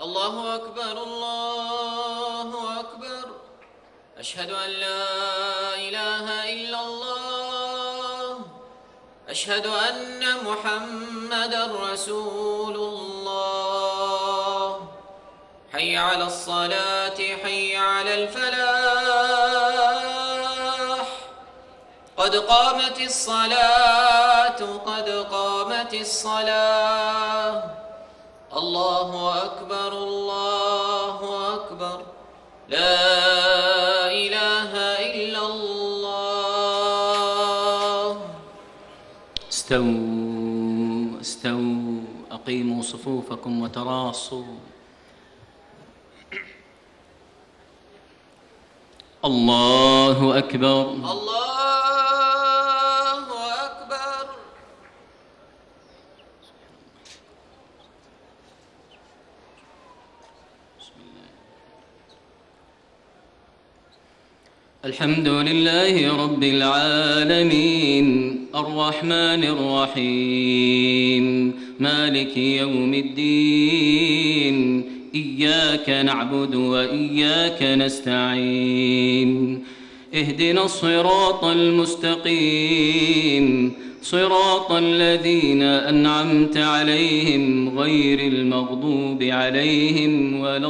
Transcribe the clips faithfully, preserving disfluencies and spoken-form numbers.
الله أكبر الله أكبر. أشهد أن لا إله إلا الله. أشهد أن محمدًا رسول الله. حي على الصلاة حي على الفلاح. قد قامت الصلاة قد قامت الصلاة. الله أكبر الله أكبر. لا إله إلا الله. استووا استووا أقيموا صفوفكم وتراصوا. الله أكبر الله أكبر. الحمد لله رب العالمين الرحمن الرحيم مالك يوم الدين إياك نعبد وإياك نستعين اهدنا الصراط المستقيم صراط الذين أنعمت عليهم غير المغضوب عليهم ولا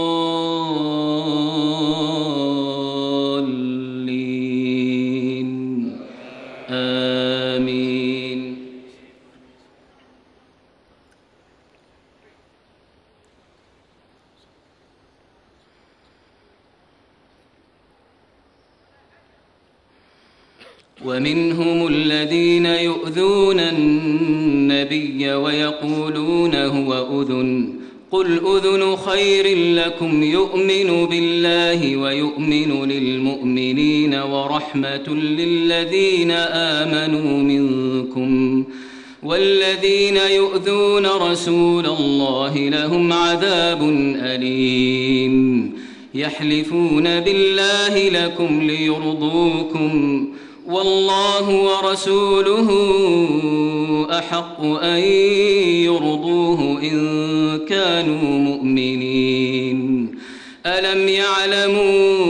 الضالين آمين. ومنهم الذين يؤذون النبي ويقولون هو أذن قل أذن خير لكم يؤمن بالله ويؤمن للمؤمنين ورحمة للذين آمنوا منكم والذين يؤذون رسول الله لهم عذاب أليم. يحلفون بالله لكم ليرضوكم والله ورسوله أحق أن يرضوه إن كانوا مؤمنين. ألم يعلموا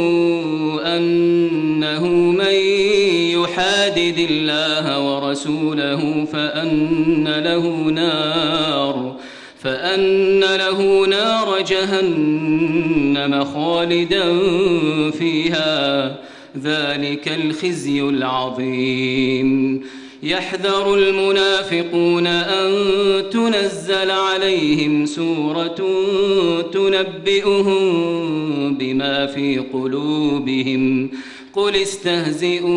أنه من يحادد الله ورسوله فأن له نار فأن له نار جهنم خالدا فيها ذلك الخزي العظيم. يحذر المنافقون أن تنزل عليهم سورة تنبئهم بما في قلوبهم قل استهزئوا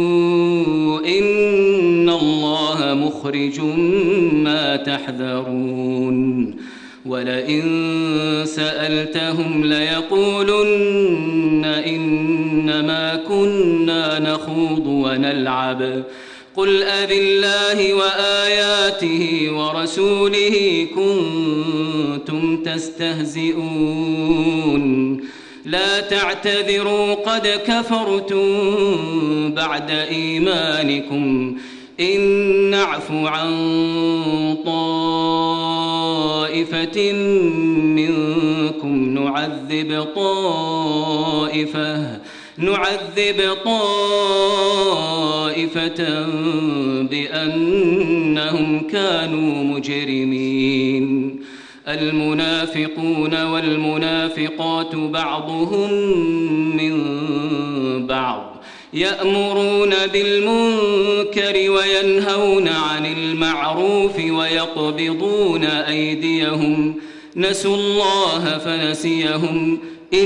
إن الله مخرج ما تحذرون. ولئن سألتهم ليقولن إنما كنا نخوض ونلعب قل أبالله وآياته ورسوله كنتم تستهزئون لا تعتذروا قد كفرتم بعد إيمانكم إن نعف عن طائفة منكم نعذب طائفة نعذب طائفة بأنهم كانوا مجرمين. المنافقون والمنافقات بعضهم من بعض يأمرون بالمنكر وينهون عن المعروف ويقبضون أيديهم نسوا الله فنسيهم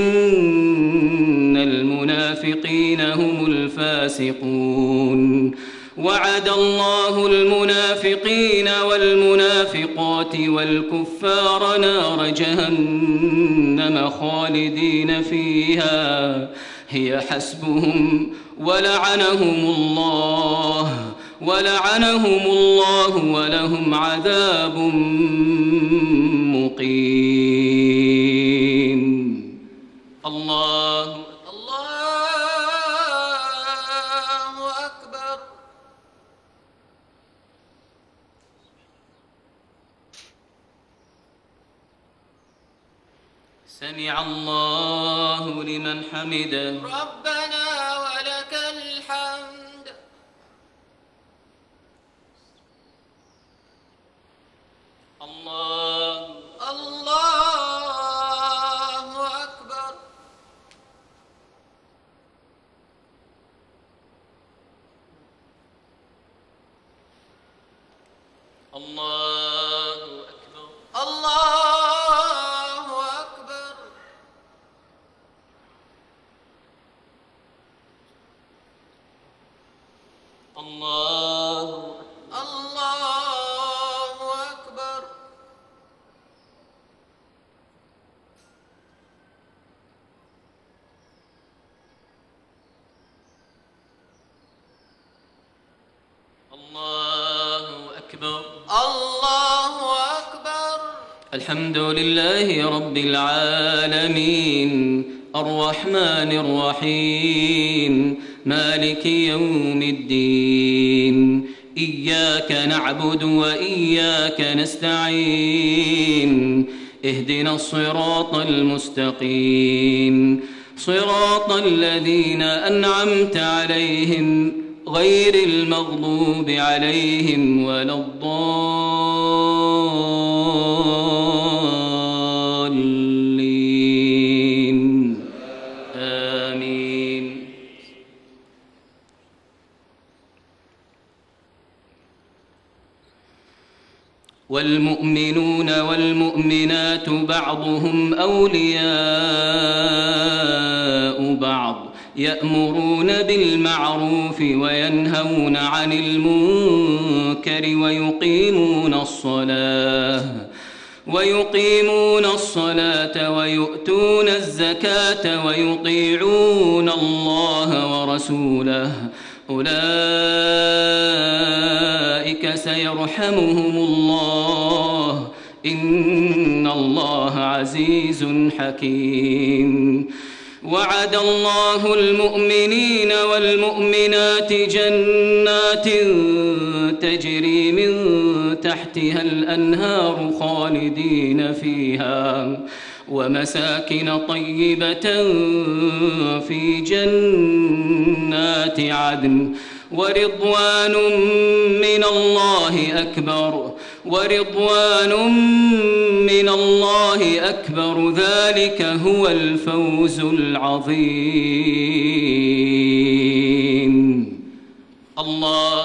إن المنافقين هم الفاسقون. وعد الله المنافقين والمنافقات والكفار نار جهنم خالدين فيها هي حسبهم ولعنهم الله ولعنهم الله ولهم عذاب مقيم. الله الله أكبر. سمع الله لمن حمده. ربنا ولك الحمد. الله الله أكبر. الله أكبر. الله أكبر. الله الله أكبر. الله أكبر. الله أكبر. الحمد لله رب العالمين الرحمن الرحيم مالك يوم الدين إياك نعبد وإياك نستعين اهدنا الصراط المستقيم صراط الذين أنعمت عليهم غير المغضوب عليهم ولا الضالين آمين. والمؤمنون والمؤمنات بعضهم أولياء بعض يأمرون بالمعروف وينهون عن المنكر ويقيمون الصلاة ويقيمون الصلاة ويؤتون الزكاة ويطيعون الله ورسوله أولئك سيرحمهم الله إن الله عزيز حكيم. وعد الله المؤمنين والمؤمنات جنات تجري من تحتها الأنهار خالدين فيها ومساكن طيبة في جنات عدن ورضوان من الله أكبر ورضوان من الله أكبر ذلك هو الفوز العظيم. الله